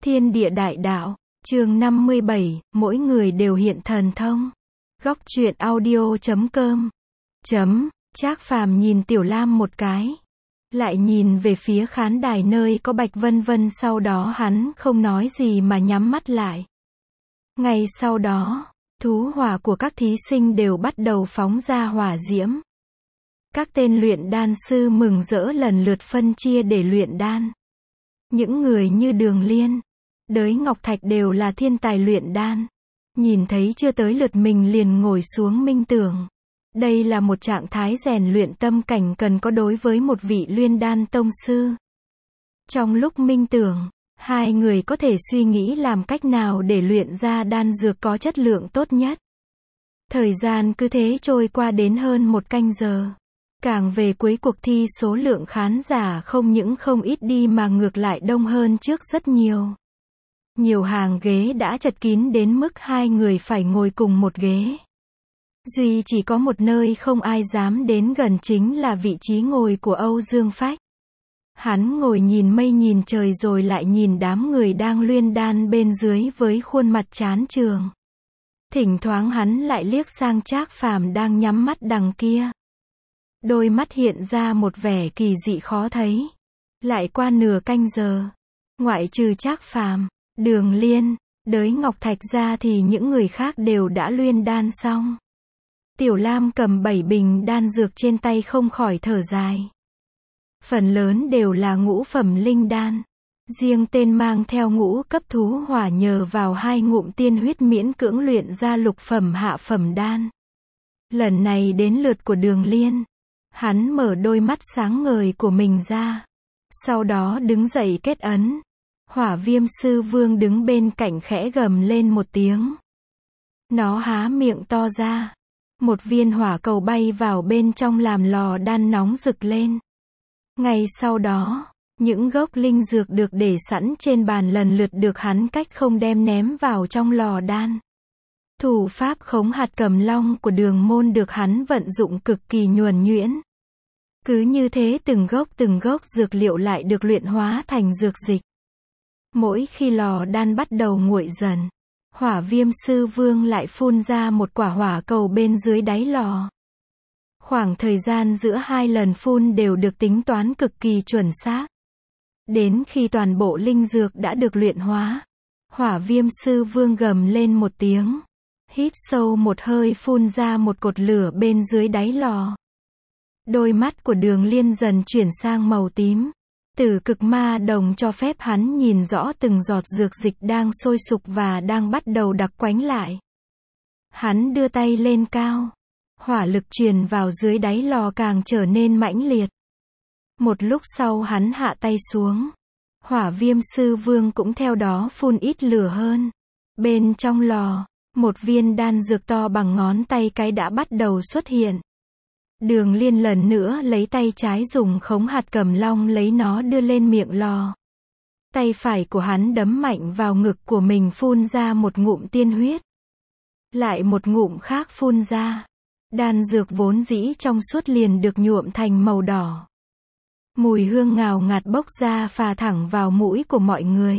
Thiên địa đại đạo, chương 57, mỗi người đều hiện thần thông. Góc truyện audio.com. Trác Phàm nhìn Tiểu Lam một cái. Lại nhìn về phía khán đài nơi có Bạch Vân Vân, sau đó hắn không nói gì mà nhắm mắt lại. Ngay sau đó, thú hỏa của các thí sinh đều bắt đầu phóng ra hỏa diễm. Các tên luyện đan sư mừng rỡ lần lượt phân chia để luyện đan. Những người như Đường Liên, Đới Ngọc Thạch đều là thiên tài luyện đan. Nhìn thấy chưa tới lượt mình liền ngồi xuống minh tưởng. Đây là một trạng thái rèn luyện tâm cảnh cần có đối với một vị luyện đan tông sư. Trong lúc minh tưởng, hai người có thể suy nghĩ làm cách nào để luyện ra đan dược có chất lượng tốt nhất. Thời gian cứ thế trôi qua đến hơn 1 canh giờ. Càng về cuối cuộc thi số lượng khán giả không những không ít đi mà ngược lại đông hơn trước rất nhiều. Nhiều hàng ghế đã chật kín đến mức hai người phải ngồi cùng một ghế. Duy chỉ có một nơi không ai dám đến gần, chính là vị trí ngồi của Âu Dương Phách. Hắn ngồi nhìn mây nhìn trời rồi lại nhìn đám người đang luyện đan bên dưới với khuôn mặt chán chường. Thỉnh thoảng hắn lại liếc sang Trác Phàm đang nhắm mắt đằng kia. Đôi mắt hiện ra một vẻ kỳ dị khó thấy. Lại qua nửa canh giờ, ngoại trừ Trác Phàm, Đường Liên, Đới Ngọc Thạch ra thì những người khác đều đã luyện đan xong. Tiểu Lam cầm 7 bình đan dược trên tay không khỏi thở dài. Phần lớn đều là ngũ phẩm linh đan. Riêng tên mang theo ngũ cấp thú hỏa nhờ vào 2 ngụm tiên huyết miễn cưỡng luyện ra lục phẩm hạ phẩm đan. Lần này đến lượt của Đường Liên. Hắn mở đôi mắt sáng ngời của mình ra. Sau đó đứng dậy kết ấn. Hỏa Viêm Sư Vương đứng bên cạnh khẽ gầm lên một tiếng. Nó há miệng to ra. Một viên hỏa cầu bay vào bên trong làm lò đan nóng rực lên. Ngay sau đó, những gốc linh dược được để sẵn trên bàn lần lượt được hắn cách không đem ném vào trong lò đan. Thủ pháp khống hạt cầm long của Đường Môn được hắn vận dụng cực kỳ nhuần nhuyễn. Cứ như thế từng gốc dược liệu lại được luyện hóa thành dược dịch. Mỗi khi lò đan bắt đầu nguội dần, Hỏa Viêm Sư Vương lại phun ra một quả hỏa cầu bên dưới đáy lò. Khoảng thời gian giữa 2 lần phun đều được tính toán cực kỳ chuẩn xác. Đến khi toàn bộ linh dược đã được luyện hóa, Hỏa Viêm Sư Vương gầm lên một tiếng, hít sâu một hơi phun ra một cột lửa bên dưới đáy lò. Đôi mắt của Đường Liên dần chuyển sang màu tím. Tử Cực Ma Đồng cho phép hắn nhìn rõ từng giọt dược dịch đang sôi sục và đang bắt đầu đặc quánh lại. Hắn đưa tay lên cao. Hỏa lực truyền vào dưới đáy lò càng trở nên mãnh liệt. Một lúc sau hắn hạ tay xuống. Hỏa Viêm Sư Vương cũng theo đó phun ít lửa hơn. Bên trong lò, một viên đan dược to bằng ngón tay cái đã bắt đầu xuất hiện. Đường Liên lần nữa lấy tay trái dùng khống hạt cầm long lấy nó đưa lên miệng lò. Tay phải của hắn đấm mạnh vào ngực của mình phun ra một ngụm tiên huyết. Lại một ngụm khác phun ra. Đan dược vốn dĩ trong suốt liền được nhuộm thành màu đỏ. Mùi hương ngào ngạt bốc ra phả thẳng vào mũi của mọi người.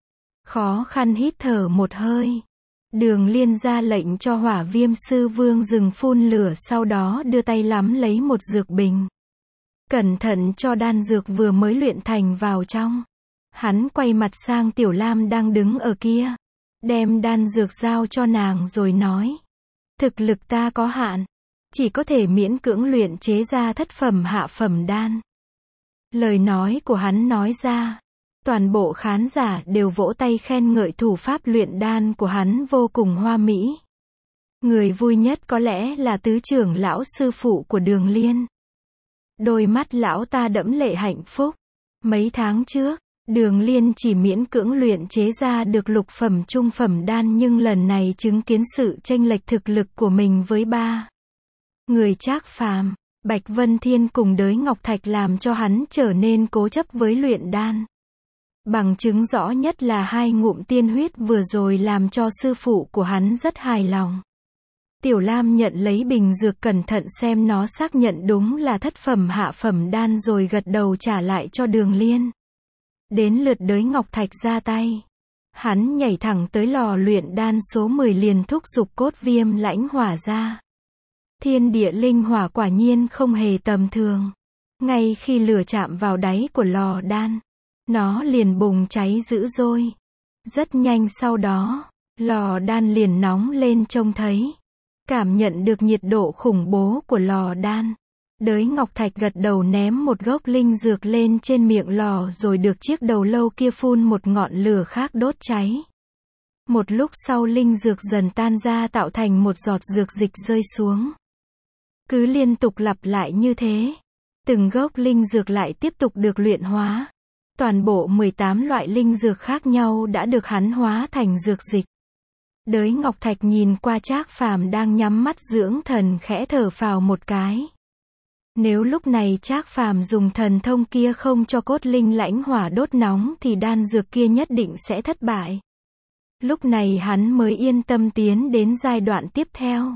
Khó khăn hít thở một hơi. Đường Liên ra lệnh cho Hỏa Viêm Sư Vương dừng phun lửa, sau đó đưa tay nắm lấy một dược bình. Cẩn thận cho đan dược vừa mới luyện thành vào trong. Hắn quay mặt sang Tiểu Lam đang đứng ở kia. Đem đan dược giao cho nàng rồi nói. Thực lực ta có hạn. Chỉ có thể miễn cưỡng luyện chế ra thất phẩm hạ phẩm đan. Lời nói của hắn nói ra. Toàn bộ khán giả đều vỗ tay khen ngợi thủ pháp luyện đan của hắn vô cùng hoa mỹ. Người vui nhất có lẽ là tứ trưởng lão sư phụ của Đường Liên. Đôi mắt lão ta đẫm lệ hạnh phúc. Mấy tháng trước, Đường Liên chỉ miễn cưỡng luyện chế ra được lục phẩm trung phẩm đan, nhưng lần này chứng kiến sự chênh lệch thực lực của mình với 3 người Trác Phàm, Bạch Vân Thiên cùng Đới Ngọc Thạch làm cho hắn trở nên cố chấp với luyện đan. Bằng chứng rõ nhất là 2 ngụm tiên huyết vừa rồi làm cho sư phụ của hắn rất hài lòng. Tiểu Lam nhận lấy bình dược cẩn thận xem nó, xác nhận đúng là thất phẩm hạ phẩm đan rồi gật đầu trả lại cho Đường Liên. Đến lượt Đới Ngọc Thạch ra tay. Hắn nhảy thẳng tới lò luyện đan số 10 liền thúc giục cốt viêm lãnh hỏa ra. Thiên địa linh hỏa quả nhiên không hề tầm thường. Ngay khi lửa chạm vào đáy của lò đan, nó liền bùng cháy dữ dội. Rất nhanh sau đó, lò đan liền nóng lên trông thấy. Cảm nhận được nhiệt độ khủng bố của lò đan. Đới Ngọc Thạch gật đầu ném một gốc linh dược lên trên miệng lò rồi được chiếc đầu lâu kia phun một ngọn lửa khác đốt cháy. Một lúc sau linh dược dần tan ra tạo thành một giọt dược dịch rơi xuống. Cứ liên tục lặp lại như thế. Từng gốc linh dược lại tiếp tục được luyện hóa. Toàn bộ 18 loại linh dược khác nhau đã được hắn hóa thành dược dịch. Đới Ngọc Thạch nhìn qua Trác Phàm đang nhắm mắt dưỡng thần khẽ thở phào một cái. Nếu lúc này Trác Phàm dùng thần thông kia không cho cốt linh lãnh hỏa đốt nóng thì đan dược kia nhất định sẽ thất bại. Lúc này hắn mới yên tâm tiến đến giai đoạn tiếp theo.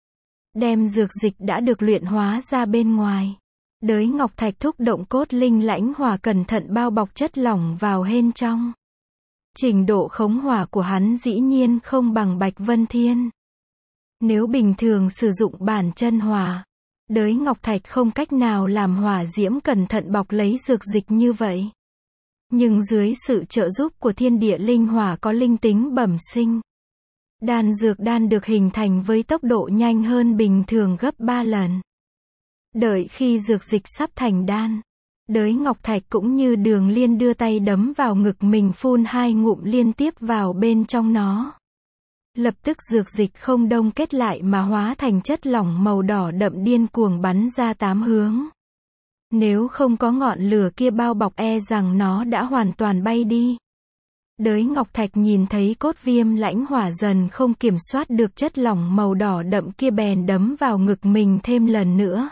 Đem dược dịch đã được luyện hóa ra bên ngoài. Đới Ngọc Thạch thúc động cốt linh lãnh hỏa cẩn thận bao bọc chất lỏng vào bên trong. Trình độ khống hỏa của hắn dĩ nhiên không bằng Bạch Vân Thiên. Nếu bình thường sử dụng bản chân hỏa, Đới Ngọc Thạch không cách nào làm hỏa diễm cẩn thận bọc lấy dược dịch như vậy. Nhưng dưới sự trợ giúp của thiên địa linh hỏa có linh tính bẩm sinh, đan dược đan được hình thành với tốc độ nhanh hơn bình thường gấp 3 lần. Đợi khi dược dịch sắp thành đan, Đới Ngọc Thạch cũng như Đường Liên đưa tay đấm vào ngực mình phun 2 ngụm liên tiếp vào bên trong nó. Lập tức dược dịch không đông kết lại mà hóa thành chất lỏng màu đỏ đậm điên cuồng bắn ra 8 hướng. Nếu không có ngọn lửa kia bao bọc e rằng nó đã hoàn toàn bay đi. Đới Ngọc Thạch nhìn thấy cốt viêm lãnh hỏa dần không kiểm soát được chất lỏng màu đỏ đậm kia bèn đấm vào ngực mình thêm lần nữa.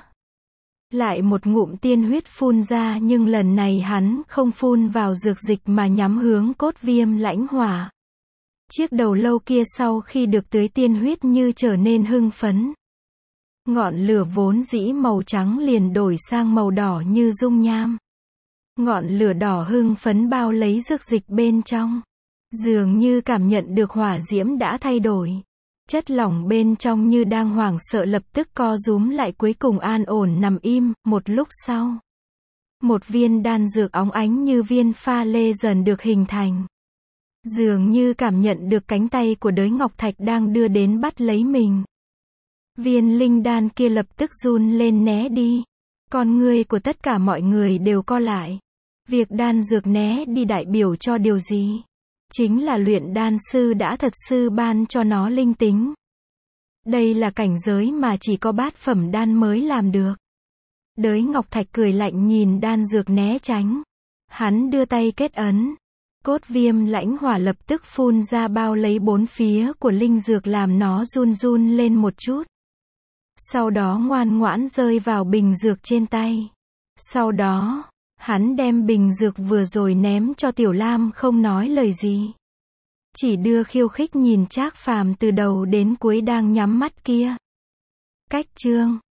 Lại một ngụm tiên huyết phun ra nhưng lần này hắn không phun vào dược dịch mà nhắm hướng cốt viêm lãnh hỏa. Chiếc đầu lâu kia sau khi được tưới tiên huyết như trở nên hưng phấn. Ngọn lửa vốn dĩ màu trắng liền đổi sang màu đỏ như dung nham. Ngọn lửa đỏ hưng phấn bao lấy dược dịch bên trong. Dường như cảm nhận được hỏa diễm đã thay đổi. Chất lỏng bên trong như đang hoảng sợ lập tức co rúm lại cuối cùng an ổn nằm im. Một lúc sau, một viên đan dược óng ánh như viên pha lê dần được hình thành. Dường như cảm nhận được cánh tay của Đới Ngọc Thạch đang đưa đến bắt lấy mình. Viên linh đan kia lập tức run lên né đi. Con ngươi của tất cả mọi người đều co lại. Việc đan dược né đi đại biểu cho điều gì? Chính là luyện đan sư đã thật sự ban cho nó linh tính. Đây là cảnh giới mà chỉ có bát phẩm đan mới làm được. Đới Ngọc Thạch cười lạnh nhìn đan dược né tránh. Hắn đưa tay kết ấn. Cốt viêm lãnh hỏa lập tức phun ra bao lấy bốn phía của linh dược làm nó run run lên một chút. Sau đó ngoan ngoãn rơi vào bình dược trên tay. Sau đó, hắn đem bình dược vừa rồi ném cho Tiểu Lam không nói lời gì. Chỉ đưa khiêu khích nhìn Trác Phàm từ đầu đến cuối đang nhắm mắt kia. Cách chương